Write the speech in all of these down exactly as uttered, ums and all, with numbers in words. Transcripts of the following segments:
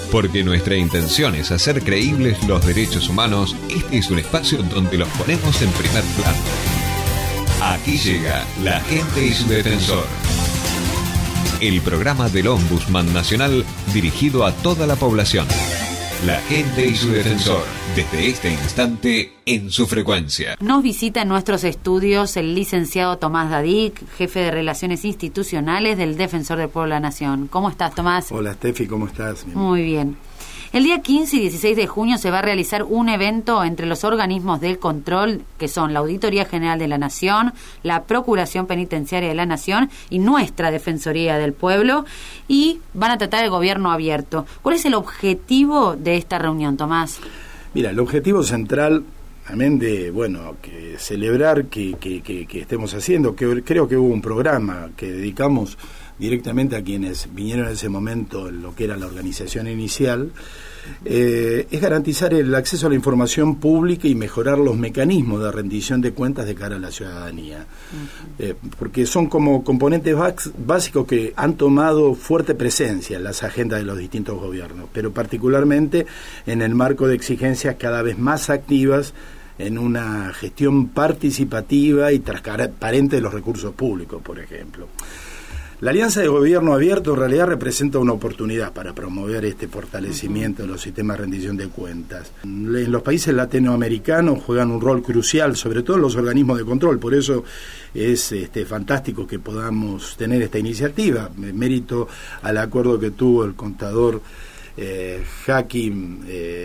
Porque nuestra intención es hacer creíbles los derechos humanos, este es un espacio donde los ponemos en primer plano. Aquí llega La Gente y su Defensor. El programa del Ombudsman Nacional dirigido a toda la población. La Gente y su Defensor, desde este instante en su frecuencia. Nos visita en nuestros estudios el licenciado Tomás Dadic, jefe de Relaciones Institucionales del Defensor del Pueblo de la Nación. ¿Cómo estás, Tomás? Hola, Steffi, ¿cómo estás? Muy bien. El día quince y dieciséis de junio se va a realizar un evento entre los organismos del control, que son la Auditoría General de la Nación, la Procuración Penitenciaria de la Nación y nuestra Defensoría del Pueblo, y van a tratar el gobierno abierto. ¿Cuál es el objetivo de esta reunión, Tomás? Mira, el objetivo central, amén de, bueno, que celebrar que, que, que, que estemos haciendo, que creo que hubo un programa que dedicamos directamente a quienes vinieron en ese momento en lo que era la organización inicial, eh, es garantizar el acceso a la información pública y mejorar los mecanismos de rendición de cuentas de cara a la ciudadanía. Uh-huh. Eh, porque son como componentes básicos que han tomado fuerte presencia en las agendas de los distintos gobiernos, pero particularmente en el marco de exigencias cada vez más activas en una gestión participativa y transparente de los recursos públicos, por ejemplo. La Alianza de Gobierno Abierto en realidad representa una oportunidad para promover este fortalecimiento de los sistemas de rendición de cuentas. En los países latinoamericanos juegan un rol crucial, sobre todo en los organismos de control, por eso es este, fantástico que podamos tener esta iniciativa. Mérito al acuerdo que tuvo el contador Eh, Hakim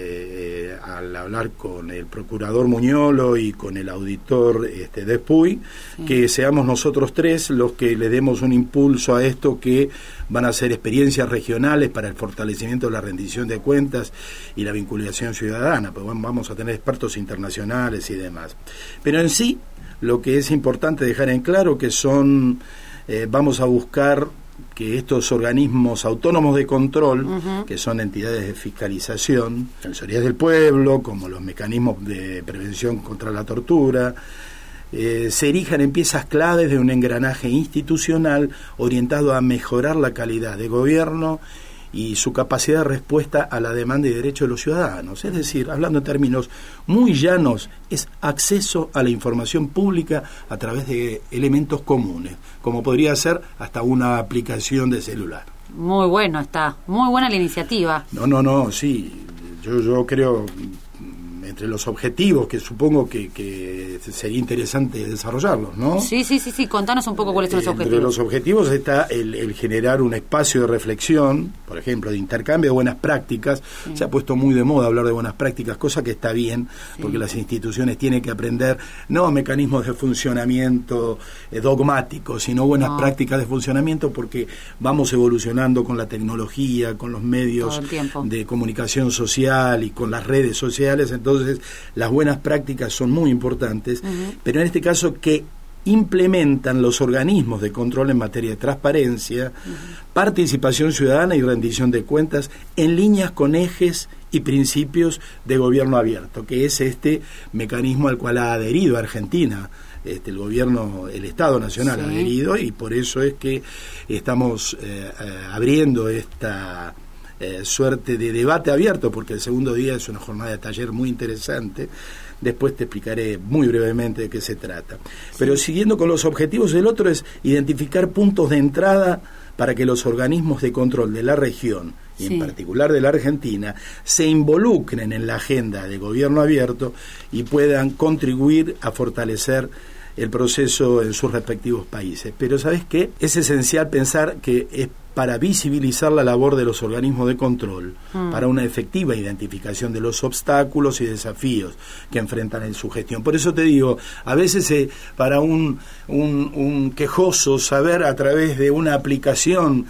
eh, eh, al hablar con el procurador Muñolo y con el auditor este, Despuy, sí. Que seamos nosotros tres los que le demos un impulso a esto, que van a ser experiencias regionales para el fortalecimiento de la rendición de cuentas y la vinculación ciudadana, pues vamos a tener expertos internacionales y demás. Pero en sí, lo que es importante dejar en claro que son, eh, vamos a buscar que estos organismos autónomos de control, uh-huh. que son entidades de fiscalización, defensorías del pueblo, como los mecanismos de prevención contra la tortura, eh, se erijan en piezas claves de un engranaje institucional orientado a mejorar la calidad de gobierno y su capacidad de respuesta a la demanda y derecho de los ciudadanos. Es decir, hablando en términos muy llanos, es acceso a la información pública a través de elementos comunes, como podría ser hasta una aplicación de celular. Muy bueno está, muy buena la iniciativa. No, no, no, sí, yo, yo creo, entre los objetivos que supongo que, que sería interesante desarrollarlos, ¿no? Sí, sí, sí, sí, contanos un poco cuáles son los eh, objetivos. Entre los objetivos está el, el generar un espacio de reflexión, por ejemplo, de intercambio de buenas prácticas. Sí. Se ha puesto muy de moda hablar de buenas prácticas, cosa que está bien, sí. Porque las instituciones tienen que aprender no mecanismos de funcionamiento eh, dogmáticos, sino buenas no. prácticas de funcionamiento, porque vamos evolucionando con la tecnología, con los medios de comunicación social y con las redes sociales. Entonces Entonces, las buenas prácticas son muy importantes, uh-huh. pero en este caso que implementan los organismos de control en materia de transparencia, uh-huh. participación ciudadana y rendición de cuentas en líneas con ejes y principios de gobierno abierto, que es este mecanismo al cual ha adherido Argentina. Este, el gobierno, el Estado Nacional sí. ha adherido, y por eso es que estamos eh, eh, abriendo esta Eh, suerte de debate abierto, porque el segundo día es una jornada de taller muy interesante. Después te explicaré muy brevemente de qué se trata. Sí. Pero siguiendo con los objetivos, el otro es identificar puntos de entrada para que los organismos de control de la región, y sí. en particular de la Argentina, se involucren en la agenda de gobierno abierto y puedan contribuir a fortalecer el proceso en sus respectivos países. Pero ¿sabes qué? Es esencial pensar que es para visibilizar la labor de los organismos de control, mm. para una efectiva identificación de los obstáculos y desafíos que enfrentan en su gestión. Por eso te digo, a veces eh, para un, un, un quejoso saber a través de una aplicación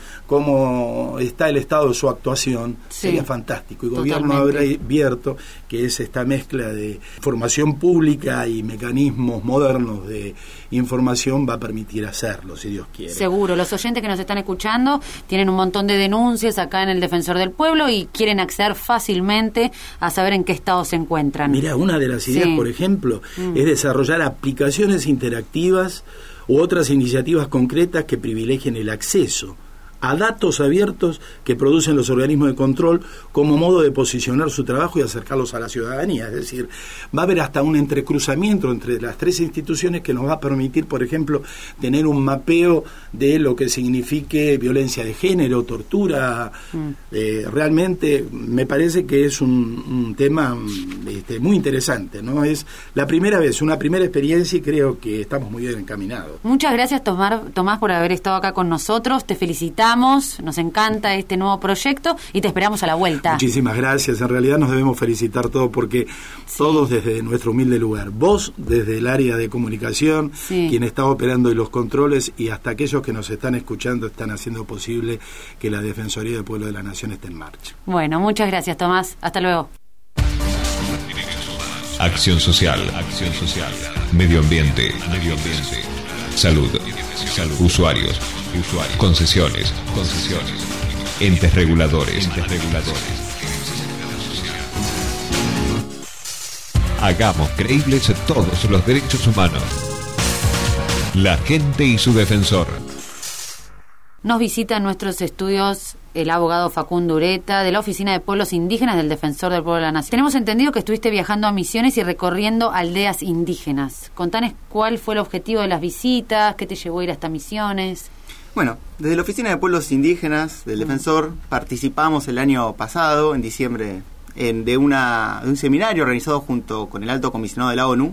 cómo está el estado de su actuación, sí. sería fantástico. Y gobierno abierto, que es esta mezcla de información pública y mecanismos modernos de información, va a permitir hacerlo, si Dios quiere. Seguro, los oyentes que nos están escuchando tienen un montón de denuncias acá en el Defensor del Pueblo y quieren acceder fácilmente a saber en qué estado se encuentran. Mira, una de las ideas, sí. por ejemplo, mm. es desarrollar aplicaciones interactivas u otras iniciativas concretas que privilegien el acceso a datos abiertos que producen los organismos de control como modo de posicionar su trabajo y acercarlos a la ciudadanía. Es decir, va a haber hasta un entrecruzamiento entre las tres instituciones que nos va a permitir, por ejemplo, tener un mapeo de lo que signifique violencia de género, tortura. Mm. Eh, realmente me parece que es un, un tema este, muy interesante, ¿no? Es la primera vez, una primera experiencia, y creo que estamos muy bien encaminados. Muchas gracias, Tomás, Tomás, por haber estado acá con nosotros. Te felicitamos. Nos encanta este nuevo proyecto y te esperamos a la vuelta. Muchísimas gracias. En realidad nos debemos felicitar todos porque sí. todos desde nuestro humilde lugar. Vos desde el área de comunicación, sí. quien está operando los controles, y hasta aquellos que nos están escuchando están haciendo posible que la Defensoría del Pueblo de la Nación esté en marcha. Bueno, muchas gracias, Tomás. Hasta luego. Acción social, acción social. Medio ambiente, medio ambiente. Salud, salud. Usuarios, usuarios. Concesiones, concesiones. Entes reguladores, entes reguladores. Hagamos creíbles todos los derechos humanos. La gente y su defensor. Nos visita en nuestros estudios el abogado Facundo Ureta, de la Oficina de Pueblos Indígenas del Defensor del Pueblo de la Nación. Tenemos entendido que estuviste viajando a Misiones y recorriendo aldeas indígenas. Contanos cuál fue el objetivo de las visitas, qué te llevó a ir hasta Misiones. Bueno, desde la Oficina de Pueblos Indígenas del Defensor mm. participamos el año pasado, en diciembre, en, de, una, de un seminario organizado junto con el Alto Comisionado de la ONU,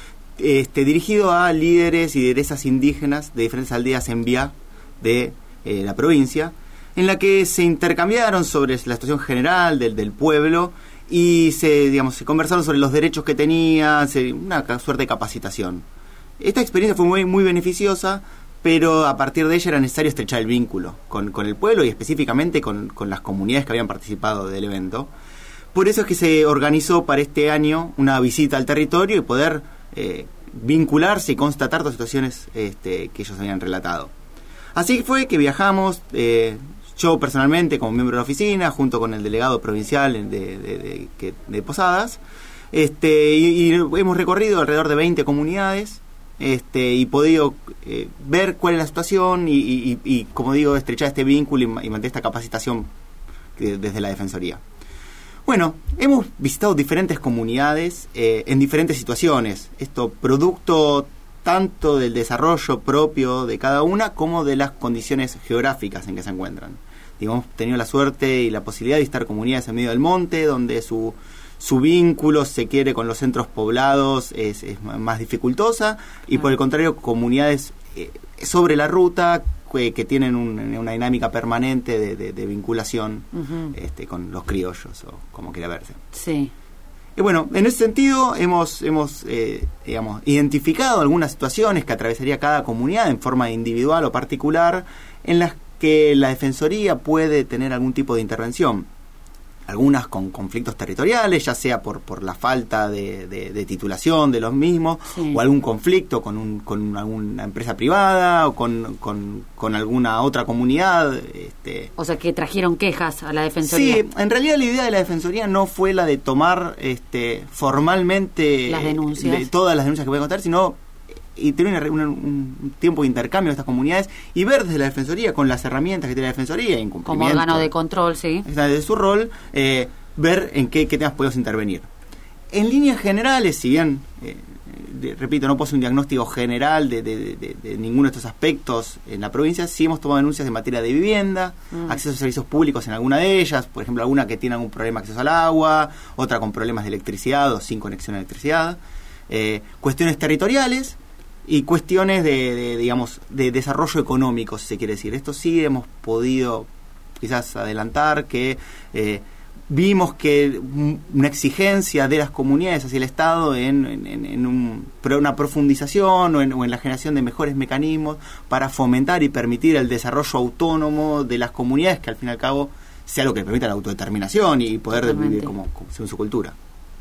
este, dirigido a líderes y lideresas indígenas de diferentes aldeas en vía de eh, la provincia, en la que se intercambiaron sobre la situación general del, del pueblo y se, digamos, se conversaron sobre los derechos que tenían, se, una suerte de capacitación. Esta experiencia fue muy, muy beneficiosa, pero a partir de ella era necesario estrechar el vínculo con, con el pueblo y específicamente con, con las comunidades que habían participado del evento. Por eso es que se organizó para este año una visita al territorio y poder eh, vincularse y constatar las situaciones este, que ellos habían relatado. Así fue que viajamos, eh, yo personalmente como miembro de la oficina, junto con el delegado provincial de, de, de, de, de Posadas, este, y, y hemos recorrido alrededor de veinte comunidades este, y podido eh, ver cuál es la situación y, y, y, como digo, estrechar este vínculo y, y mantener esta capacitación que, desde la Defensoría. Bueno, hemos visitado diferentes comunidades eh, en diferentes situaciones. Esto producto tanto del desarrollo propio de cada una como de las condiciones geográficas en que se encuentran. Digamos, hemos tenido la suerte y la posibilidad de visitar comunidades en medio del monte, donde su, su vínculo, se quiere, con los centros poblados es, es más dificultosa, y por el contrario, comunidades eh, sobre la ruta que, que tienen un, una dinámica permanente de, de, de vinculación uh-huh. este, con los criollos, o como quiera verse. Sí. Y bueno, en ese sentido hemos, hemos eh, digamos, identificado algunas situaciones que atravesaría cada comunidad en forma individual o particular, en las que la Defensoría puede tener algún tipo de intervención. Algunas con conflictos territoriales, ya sea por, por la falta de, de, de titulación de los mismos, sí. o algún conflicto con, un, con alguna empresa privada o con, con, con alguna otra comunidad. Este. O sea, que trajeron quejas a la Defensoría. Sí, en realidad la idea de la Defensoría no fue la de tomar este, formalmente las denuncias. De, todas las denuncias que voy a contar, sino y tener una, una, un tiempo de intercambio de estas comunidades y ver desde la Defensoría, con las herramientas que tiene la Defensoría, como órgano de control, sí, de su rol, eh, ver en qué, qué temas podemos intervenir. En líneas generales, si bien, eh, de, repito, no puedo hacer un diagnóstico general de, de, de, de ninguno de estos aspectos en la provincia, sí hemos tomado denuncias en materia de vivienda, mm. acceso a servicios públicos en alguna de ellas, por ejemplo, alguna que tiene algún problema de acceso al agua, otra con problemas de electricidad o sin conexión a electricidad, eh, cuestiones territoriales, y cuestiones de, de, digamos, de desarrollo económico, si se quiere decir. Esto sí hemos podido quizás adelantar que eh, vimos que una exigencia de las comunidades hacia el Estado en, en, en un, una profundización o en, o en la generación de mejores mecanismos para fomentar y permitir el desarrollo autónomo de las comunidades, que al fin y al cabo sea lo que permita la autodeterminación y poder Totalmente. vivir como, como según su cultura.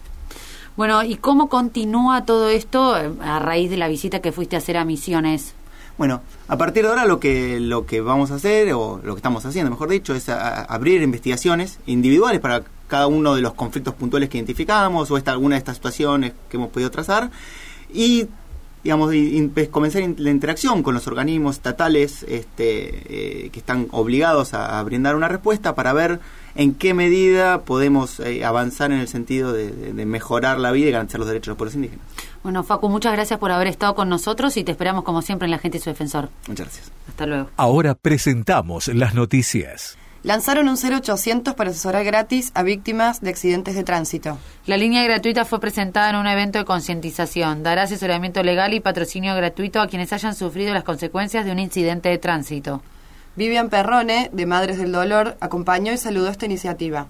Bueno, ¿y cómo continúa todo esto a raíz de la visita que fuiste a hacer a Misiones? Bueno, a partir de ahora lo que lo que vamos a hacer, o lo que estamos haciendo, mejor dicho, es a, a abrir investigaciones individuales para cada uno de los conflictos puntuales que identificamos, o esta, alguna de estas situaciones que hemos podido trazar, y digamos, in, in, comenzar in, la interacción con los organismos estatales este, eh, que están obligados a, a brindar una respuesta para ver en qué medida podemos eh, avanzar en el sentido de, de, de mejorar la vida y garantizar los derechos de los pueblos indígenas. Bueno, Facu, muchas gracias por haber estado con nosotros y te esperamos como siempre en La Gente y su Defensor. Muchas gracias. Hasta luego. Ahora presentamos las noticias. Lanzaron un cero ochocientos para asesorar gratis a víctimas de accidentes de tránsito. La línea gratuita fue presentada en un evento de concientización. Dará asesoramiento legal y patrocinio gratuito a quienes hayan sufrido las consecuencias de un incidente de tránsito. Vivian Perrone, de Madres del Dolor, acompañó y saludó esta iniciativa.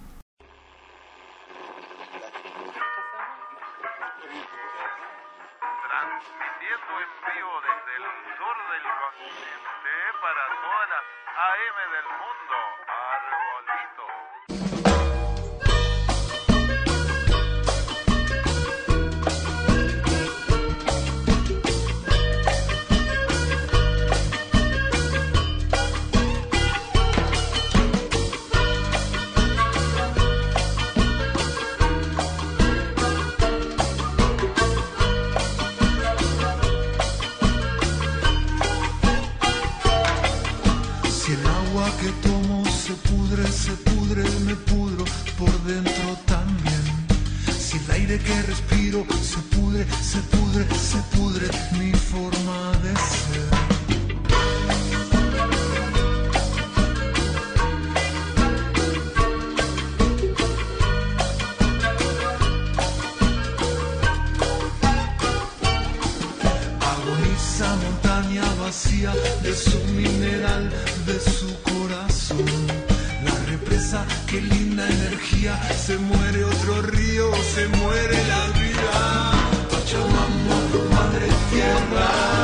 Transmitiendo en vivo desde el sur del continente para todas las A M del mundo. Arbolito. Que tomo se pudre, se pudre, me pudro por dentro también. Si el aire que respiro se pudre, se pudre, se pudre mi forma de ser. Agoniza montaña vacía de su mineral, de su corazón. La represa, qué linda energía. Se muere otro río, se muere la vida. Pachamama, madre tierra.